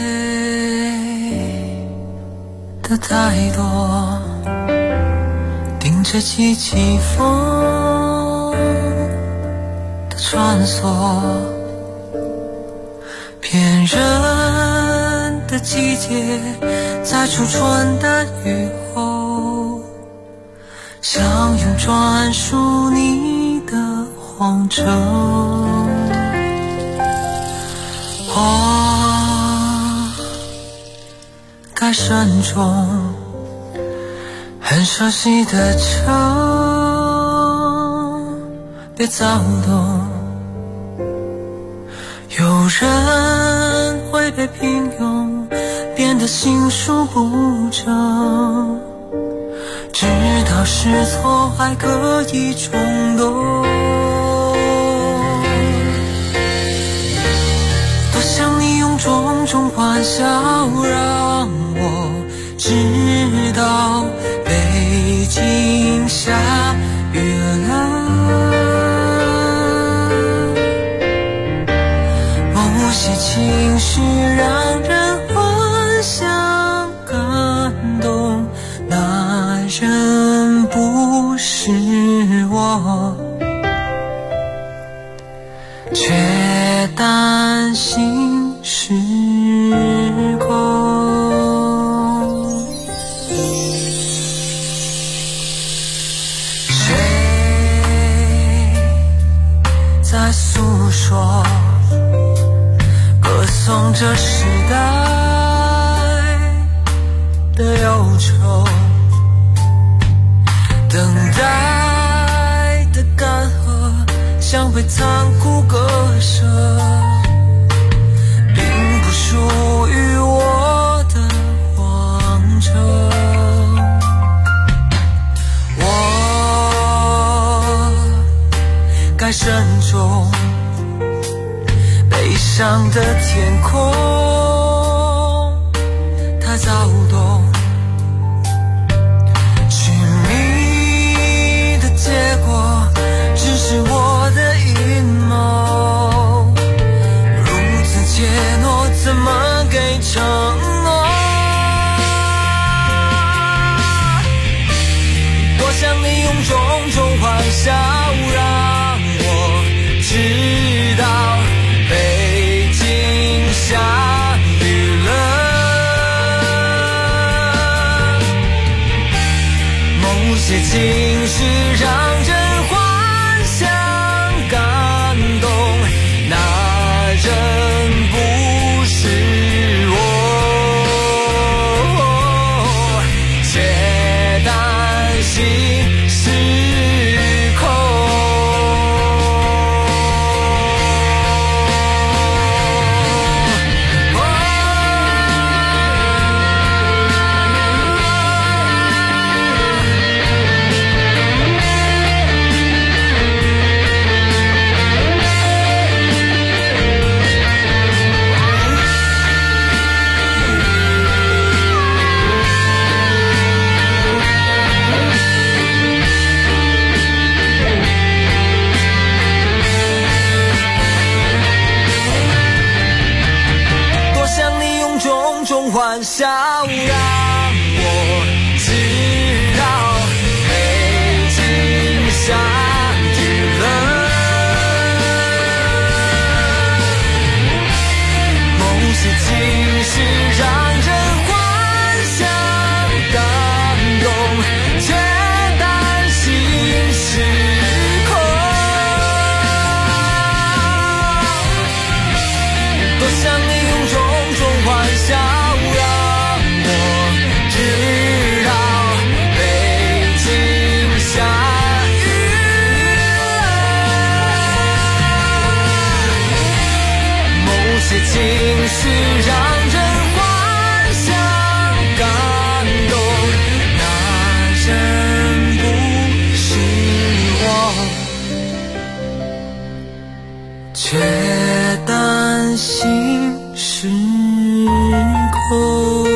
的太多，盯着季季风的穿梭，骗人的季节，在初春的雨后，想用专属你的黄州。该慎重，很熟悉的城，别躁动。有人会被平庸变得心术不正，知道是错还可以冲动。多想你用种种欢笑让我知道北京下雨了，某些情绪让人幻想感动，那人不是我，却担着时代的忧愁，等待的干涸像被残酷割舍，并不属于我的荒城。我该慎重悲伤的天空，它躁动，寻觅的结果只是我的阴谋，如此怯懦怎么给承诺？多想你用种种欢笑让我知道北京下雨了，某些情绪让人幻想感动，那人不是我，且担心失控。欢笑让我知道北京下雨了，某些情绪让人幻想感动，却担心失控。多想你用种种欢笑情绪让人幻想感动，那人不是我，却担心失控。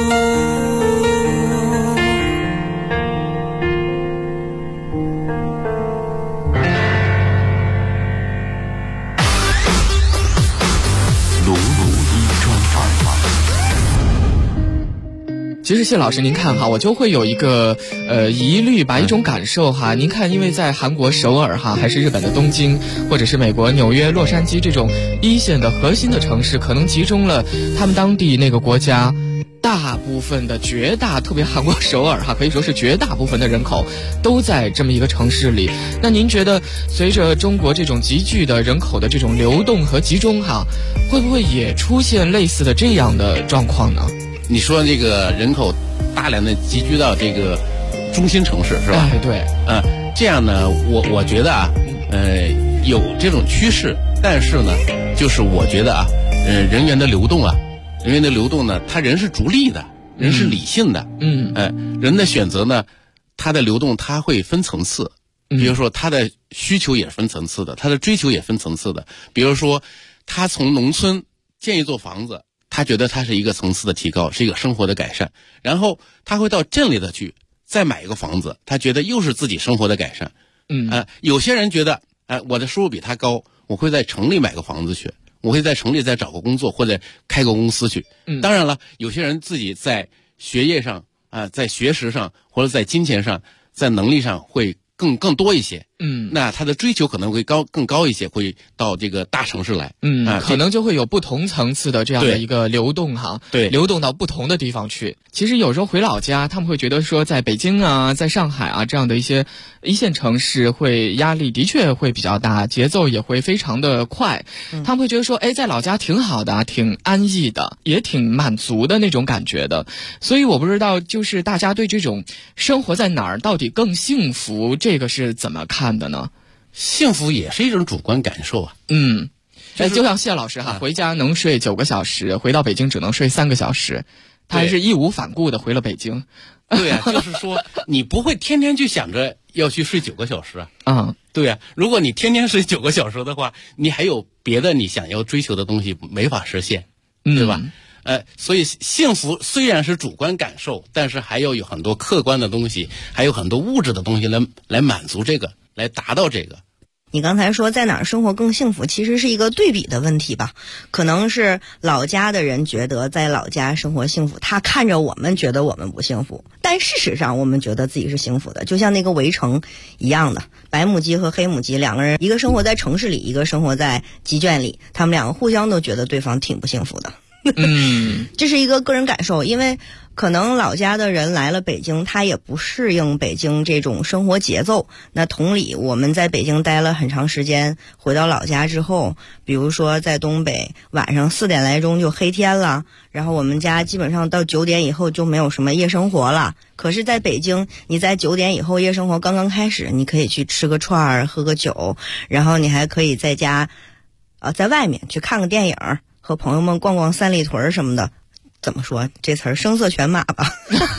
其实谢老师您看哈，我就会有一个疑虑吧，一种感受哈。您看，因为在韩国首尔哈，还是日本的东京，或者是美国纽约、洛杉矶这种一线的核心的城市，可能集中了他们当地那个国家大部分的特别韩国首尔哈，可以说是绝大部分的人口都在这么一个城市里。那您觉得随着中国这种急剧的人口的这种流动和集中哈，会不会也出现类似的这样的状况呢？ 你说这个人口大量的集聚到这个中心城市是吧？ 哎，对， 这样呢，我觉得啊，有这种趋势，但是呢，就是我觉得啊，人员的流动呢，他人是逐利的，人是理性的，人的选择呢，他的流动他会分层次，比如说他的需求也是分层次的，他的追求也分层次的，比如说他从农村建一座房子。他觉得他是一个层次的提高，是一个生活的改善，然后他会到镇里的去再买一个房子，他觉得又是自己生活的改善。有些人觉得，我的收入比他高，我会在城里买个房子去，我会在城里再找个工作或者开个公司去。当然了，有些人自己在学业上在学识上或者在金钱上，在能力上会更多一些。那他的追求可能会更高一些，会到这个大城市来。 可能就会有不同层次的这样的一个流动哈， 对， 流动到不同的地方去。其实有时候回老家，他们会觉得说，在北京啊，在上海啊这样的一些一线城市，会压力的确会比较大，节奏也会非常的快。他们会觉得说，哎，在老家挺好的，挺安逸的，也挺满足的那种感觉的。所以我不知道，就是大家对这种生活在哪儿到底更幸福，这个是怎么看的呢？ 幸福也是一种主观感受啊。 就像谢老师哈，回家能睡9个小时，回到北京只能睡3个小时，他还是义无反顾的回了北京。 对啊，就是说你不会天天去想着要去睡9个小时啊。对啊，如果你天天睡9个小时的话，你还有别的你想要追求的东西没法实现，对吧？所以幸福虽然是主观感受，但是还要有很多客观的东西，还有很多物质的东西来满足这个，来达到这个。 你刚才说在哪儿生活更幸福，其实是一个对比的问题吧。可能是老家的人觉得在老家生活幸福，他看着我们觉得我们不幸福，但事实上我们觉得自己是幸福的。就像那个围城一样的，白母鸡和黑母鸡两个人，一个生活在城市里，一个生活在鸡圈里，他们两个互相都觉得对方挺不幸福的。这是一个个人感受，因为可能老家的人来了北京，他也不适应北京这种生活节奏。那同理，我们在北京待了很长时间，回到老家之后，比如说在东北，晚上4点来钟就黑天了，然后我们家基本上到9点以后就没有什么夜生活了。可是在北京，你在9点以后夜生活刚刚开始，你可以去吃个串儿，喝个酒，然后你还可以在家在外面去看个电影，和朋友们逛逛三里屯什么的。怎么说这词儿，声色犬马吧。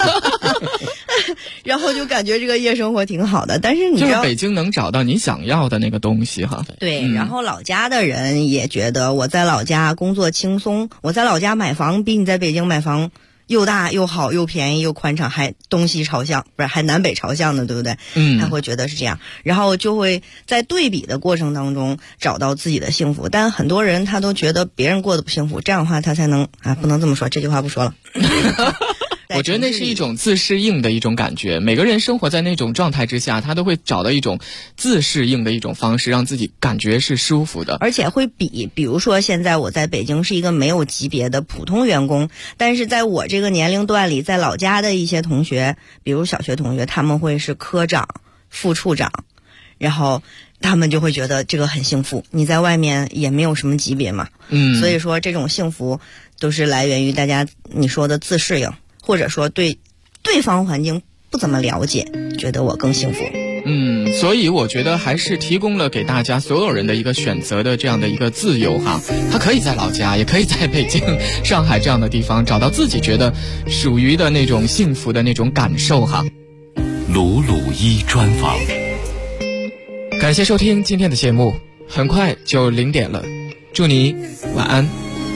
然后就感觉这个夜生活挺好的，但是你知道， 就是北京能找到你想要的那个东西哈。 对，然后老家的人也觉得我在老家工作轻松，我在老家买房比你在北京买房又大又好又便宜又宽敞，还东西朝向，不是还南北朝向的，对不对？他会觉得是这样，然后就会在对比的过程当中找到自己的幸福。但很多人他都觉得别人过得不幸福，这样的话他才能不能这么说，这句话不说了。 我觉得那是一种自适应的一种感觉，每个人生活在那种状态之下，他都会找到一种自适应的一种方式，让自己感觉是舒服的， 而且会比如说现在我在北京是一个没有级别的普通员工，但是在我这个年龄段里，在老家的一些同学，比如小学同学，他们会是科长、副处长，然后他们就会觉得这个很幸福。你在外面也没有什么级别嘛，所以说这种幸福都是来源于大家你说的自适应，或者说对对方环境不怎么了解，觉得我更幸福。 所以我觉得还是提供了给大家所有人的一个选择的这样的一个自由哈。他可以在老家，也可以在北京、上海这样的地方找到自己觉得属于的那种幸福的那种感受哈。 鲁鲁一专访， 感谢收听今天的节目，很快就0点了，祝你晚安。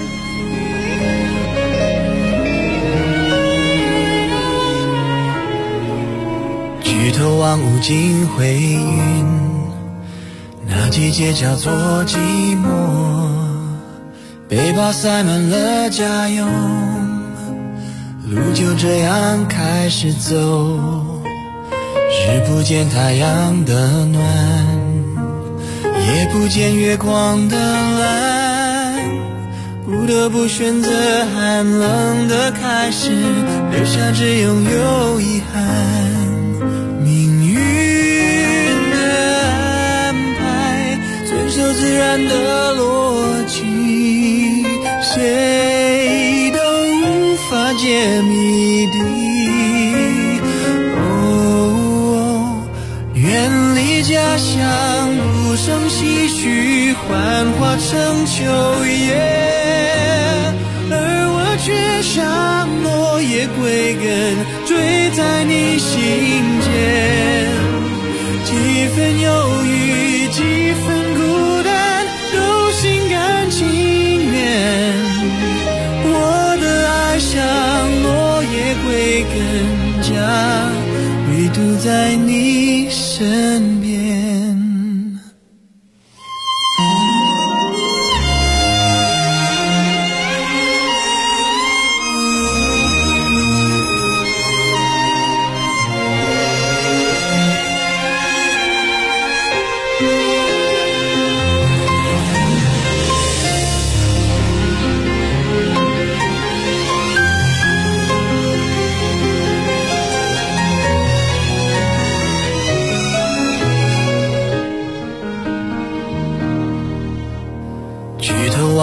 举头望无尽灰云，那季节叫做寂寞，背包塞满了家用，路就这样开始走，日不见太阳的暖，夜不见月光的蓝，不得不选择寒冷的开始，留下只拥有遗憾。命运的安排遵守自然的逻辑，谁都无法解谜底。远离家乡，无声唏嘘，幻化成秋叶，而我却像落叶归根，坠在你心间。几分忧郁，几分孤单，都心甘情愿。我的爱像落叶归根，家唯独在你身边。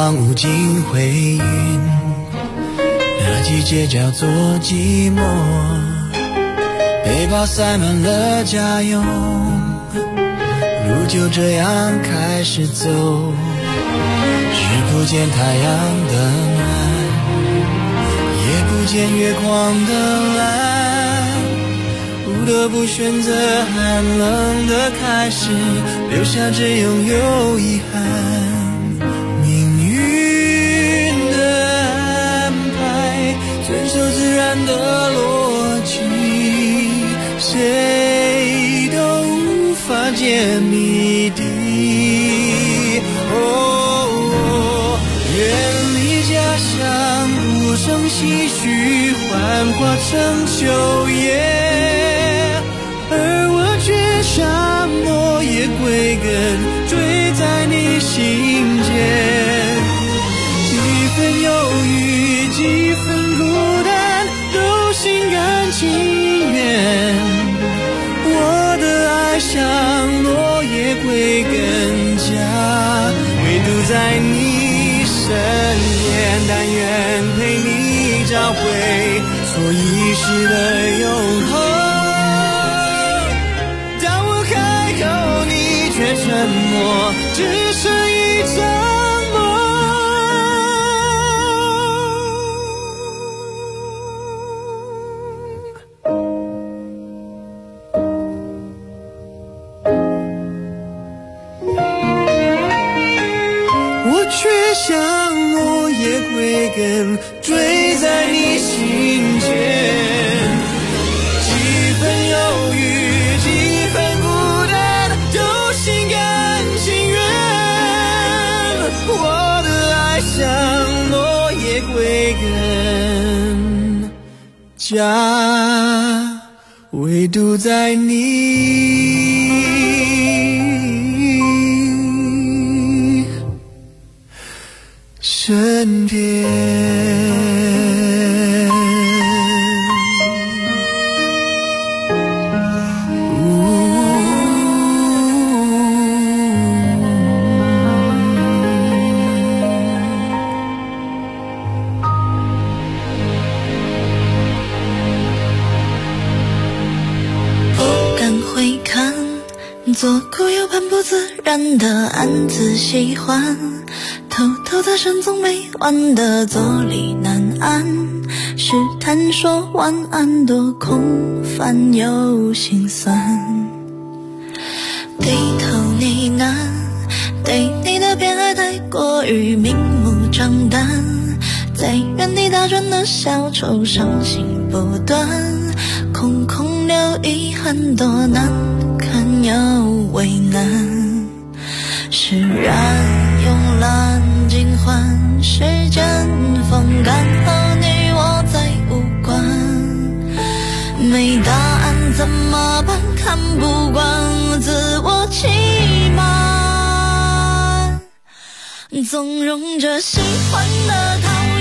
荒无尽回云，那季节叫做寂寞，背包塞满了家用，路就这样开始走，只不见太阳的暖，也不见月光的蓝，不得不选择寒冷的开始，留下只拥有遗憾。命运的安排，遵守自然的逻辑，谁都无法解谜底。远离家乡，无声唏嘘，幻化成秋叶。而我却像落叶归根，坠在你心间。几分忧郁，几分孤单，都心甘情愿。我的爱像落叶归根家，唯独在你身边，但愿陪你找回错遗失的永恒。却沉默，只剩一场梦。我却像落叶归根，坠在你心间。几分忧郁，几分孤单，都心甘情愿。我的爱像落叶归根家，唯独在你身边。 左顾右盼不自然的暗自喜欢，偷偷的深总没完的坐立难安，试探说晚安多空泛又心酸，低头呢喃，对你的偏爱太过于明目张胆，在原地打转的小丑伤心不断，空空留遗憾多难看又为难，释然慵懒尽欢，时间风干和你我再无关，没答案怎么办？看不惯自我欺瞒，纵容着喜欢的他